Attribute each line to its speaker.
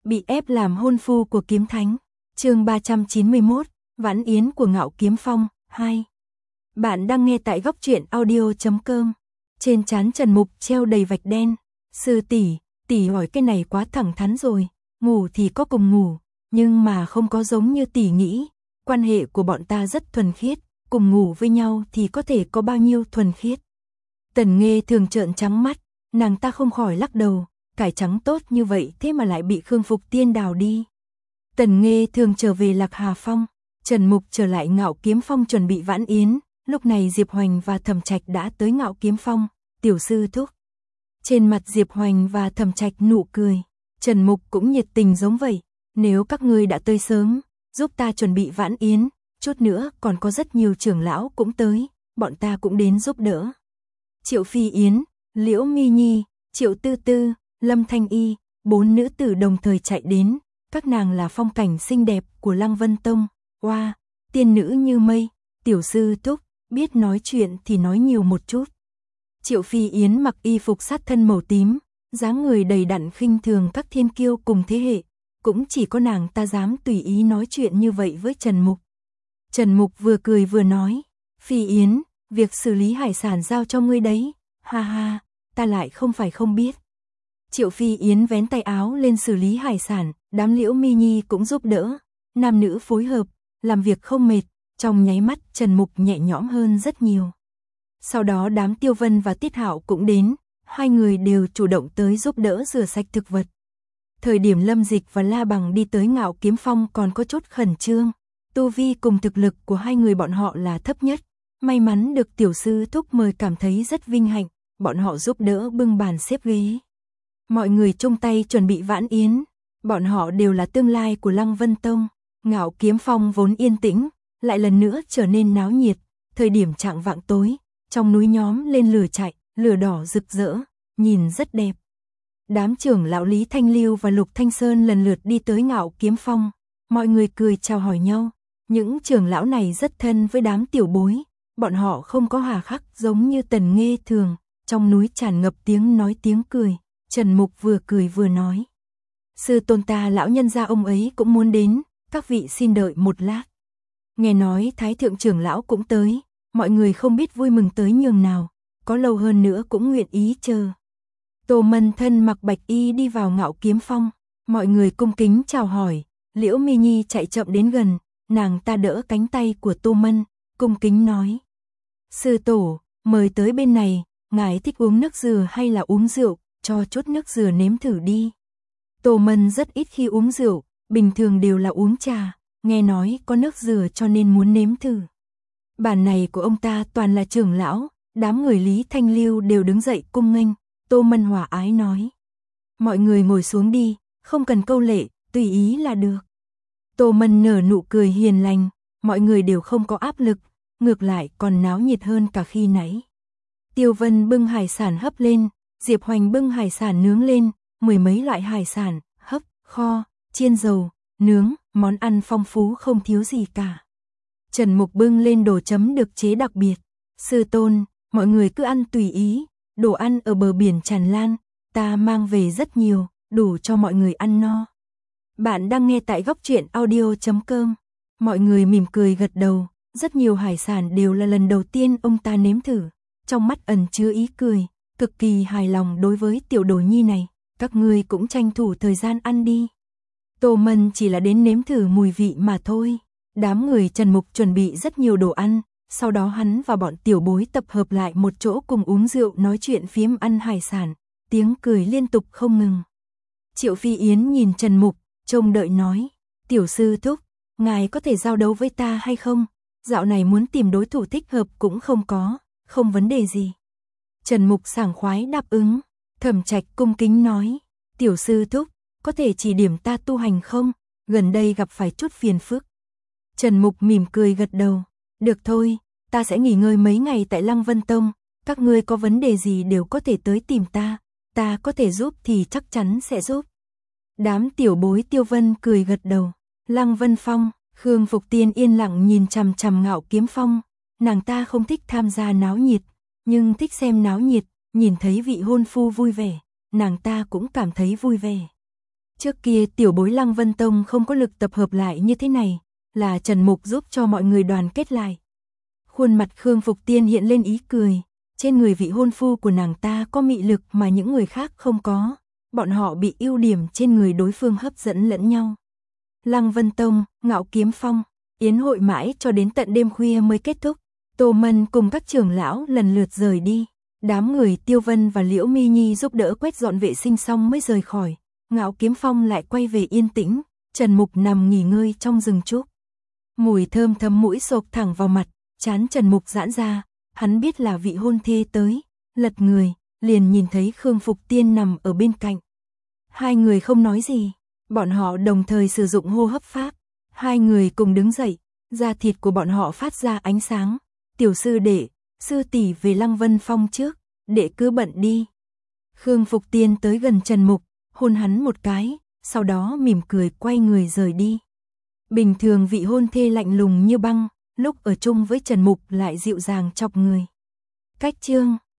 Speaker 1: Bị ép làm hôn phu của kiếm thánh. Chương 391, Vãn yến của Ngạo Kiếm Phong 2. Bạn đang nghe tại góc truyện audio.com. Trên trán Trần Mục treo đầy vạch đen. Sư tỷ hỏi cái này quá thẳng thắn rồi, ngủ thì có cùng ngủ, nhưng mà không có giống như tỷ nghĩ, quan hệ của bọn ta rất thuần khiết, cùng ngủ với nhau thì có thể có bao nhiêu thuần khiết. Tần Nghê thường trợn trắng mắt, nàng ta không khỏi lắc đầu, cải trắng tốt như vậy thế mà lại bị Khương Phục Tiên đào đi. Tần Nghê thường trở về Lạc Hà Phong, Trần Mục trở lại Ngạo Kiếm Phong chuẩn bị vãn yến, lúc này Diệp Hoành và Thẩm Trạch đã tới Ngạo Kiếm Phong, tiểu sư thúc. Trên mặt Diệp Hoành và Thẩm Trạch nụ cười, Trần Mục cũng nhiệt tình giống vậy, nếu các ngươi đã tới sớm, giúp ta chuẩn bị vãn yến, chút nữa còn có rất nhiều trưởng lão cũng tới, bọn ta cũng đến giúp đỡ. Triệu Phi Yến, Liễu Mi Nhi, Triệu Tư Tư, Lâm Thanh Y, 4 nữ tử đồng thời chạy đến, các nàng là phong cảnh xinh đẹp của Lăng Vân Tông, oa, tiên nữ như mây, tiểu sư thúc, biết nói chuyện thì nói nhiều một chút. Triệu Phi Yến mặc y phục sát thân màu tím, dáng người đầy đặn khinh thường các thiên kiêu cùng thế hệ, cũng chỉ có nàng ta dám tùy ý nói chuyện như vậy với Trần Mục. Trần Mục vừa cười vừa nói, Phi Yến, việc xử lý hải sản giao cho ngươi đấy, ha ha, ta lại không phải không biết. Triệu Phi Yến vén tay áo lên xử lý hải sản, đám Liễu Mi Nhi cũng giúp đỡ, nam nữ phối hợp, làm việc không mệt, trong nháy mắt Trần Mục nhẹ nhõm hơn rất nhiều. Sau đó đám Tiêu Vân và Tiết Hạo cũng đến, hai người đều chủ động tới giúp đỡ rửa sạch thực vật. Thời điểm Lâm Dịch và La Bằng đi tới Ngạo Kiếm Phong còn có chút khẩn trương, tu vi cùng thực lực của hai người bọn họ là thấp nhất, may mắn được tiểu sư thúc mời cảm thấy rất vinh hạnh, bọn họ giúp đỡ bưng bàn xếp ghế. Mọi người chung tay chuẩn bị vãn yến, bọn họ đều là tương lai của Lăng Vân Tông, Ngạo Kiếm Phong vốn yên tĩnh, lại lần nữa trở nên náo nhiệt, thời điểm chạng vạng tối, trong núi nhóm lên lửa chạy, lửa đỏ rực rỡ, nhìn rất đẹp. Đám trưởng lão Lý Thanh Lưu và Lục Thanh Sơn lần lượt đi tới Ngạo Kiếm Phong, mọi người cười chào hỏi nhau, những trưởng lão này rất thân với đám tiểu bối, bọn họ không có hà khắc giống như Tần Nghê thường, trong núi tràn ngập tiếng nói tiếng cười. Trần Mục vừa cười vừa nói, sư tôn ta lão nhân gia ông ấy cũng muốn đến, các vị xin đợi một lát. Nghe nói Thái thượng trưởng lão cũng tới, mọi người không biết vui mừng tới nhường nào, có lâu hơn nữa cũng nguyện ý chờ. Tô Mân thân mặc bạch y đi vào Ngạo Kiếm Phong, mọi người cung kính chào hỏi, Liễu Mi Nhi chạy chậm đến gần, nàng ta đỡ cánh tay của Tô Mân, cung kính nói, sư tổ, mời tới bên này, ngài thích uống nước dừa hay là uống rượu? Cho chút nước dừa nếm thử đi. Tô Mân rất ít khi uống rượu, bình thường đều là uống trà, nghe nói có nước dừa cho nên muốn nếm thử. Bản này của ông ta toàn là trưởng lão, đám người Lý Thanh Lưu đều đứng dậy cung nghênh, Tô Mân hòa ái nói. Mọi người ngồi xuống đi, không cần câu lệ, tùy ý là được. Tô Mân nở nụ cười hiền lành, mọi người đều không có áp lực, ngược lại còn náo nhiệt hơn cả khi nãy. Tiêu Vân bưng hải sản hấp lên, Diệp Hoành bưng hải sản nướng lên, mười mấy loại hải sản, hấp, kho, chiên dầu, nướng, món ăn phong phú không thiếu gì cả. Trần Mục bưng lên đồ chấm được chế đặc biệt. Sư tôn, mọi người cứ ăn tùy ý, đồ ăn ở bờ biển tràn lan, ta mang về rất nhiều, đủ cho mọi người ăn no. Bạn đang nghe tại góc truyện audio.com. Mọi người mỉm cười gật đầu, rất nhiều hải sản đều là lần đầu tiên ông ta nếm thử, trong mắt ẩn chứa ý cười. Cực kỳ hài lòng đối với tiểu đồ nhi này, các ngươi cũng tranh thủ thời gian ăn đi. Tô Mân chỉ là đến nếm thử mùi vị mà thôi. Đám người Trần Mục chuẩn bị rất nhiều đồ ăn, sau đó hắn và bọn tiểu bối tập hợp lại một chỗ cùng uống rượu nói chuyện phiếm ăn hải sản, tiếng cười liên tục không ngừng. Triệu Phi Yến nhìn Trần Mục, trông đợi nói, tiểu sư thúc, ngài có thể giao đấu với ta hay không? Dạo này muốn tìm đối thủ thích hợp cũng không có, không vấn đề gì. Trần Mục sảng khoái đáp ứng, Thẩm Trạch cung kính nói, tiểu sư thúc, có thể chỉ điểm ta tu hành không? Gần đây gặp phải chút phiền phức. Trần Mục mỉm cười gật đầu, được thôi, ta sẽ nghỉ ngơi mấy ngày tại Lăng Vân Tông, các ngươi có vấn đề gì đều có thể tới tìm ta có thể giúp thì chắc chắn sẽ giúp. Đám tiểu bối Tiêu Vân cười gật đầu, Lăng Vân Phong, Khương Phục Tiên yên lặng nhìn chằm chằm Ngạo Kiếm Phong, nàng ta không thích tham gia náo nhiệt, nhưng thích xem náo nhiệt, nhìn thấy vị hôn phu vui vẻ, nàng ta cũng cảm thấy vui vẻ. Trước kia tiểu bối Lăng Vân Tông không có lực tập hợp lại như thế này, là Trần Mục giúp cho mọi người đoàn kết lại. Khuôn mặt Khương Phục Tiên hiện lên ý cười, trên người vị hôn phu của nàng ta có mị lực mà những người khác không có, bọn họ bị ưu điểm trên người đối phương hấp dẫn lẫn nhau. Lăng Vân Tông, Ngạo Kiếm Phong, yến hội mãi cho đến tận đêm khuya mới kết thúc. Tô Mân cùng các trưởng lão lần lượt rời đi, đám người Tiêu Vân và Liễu Mi Nhi giúp đỡ quét dọn vệ sinh xong mới rời khỏi. Ngạo Kiếm Phong lại quay về yên tĩnh, Trần Mục nằm nghỉ ngơi trong rừng trúc. Mùi thơm thấm mũi xộc thẳng vào mặt, trán Trần Mục giãn ra, hắn biết là vị hôn thê tới, lật người, liền nhìn thấy Khương Phục Tiên nằm ở bên cạnh. Hai người không nói gì, bọn họ đồng thời sử dụng hô hấp pháp, hai người cùng đứng dậy, da thịt của bọn họ phát ra ánh sáng. Tiểu sư đệ, sư tỷ về Lăng Vân Phong trước, đệ cứ bận đi. Khương Phục Tiên tới gần Trần Mục, hôn hắn một cái, sau đó mỉm cười quay người rời đi. Bình thường vị hôn thê lạnh lùng như băng, lúc ở chung với Trần Mục lại dịu dàng chọc người. Cách chương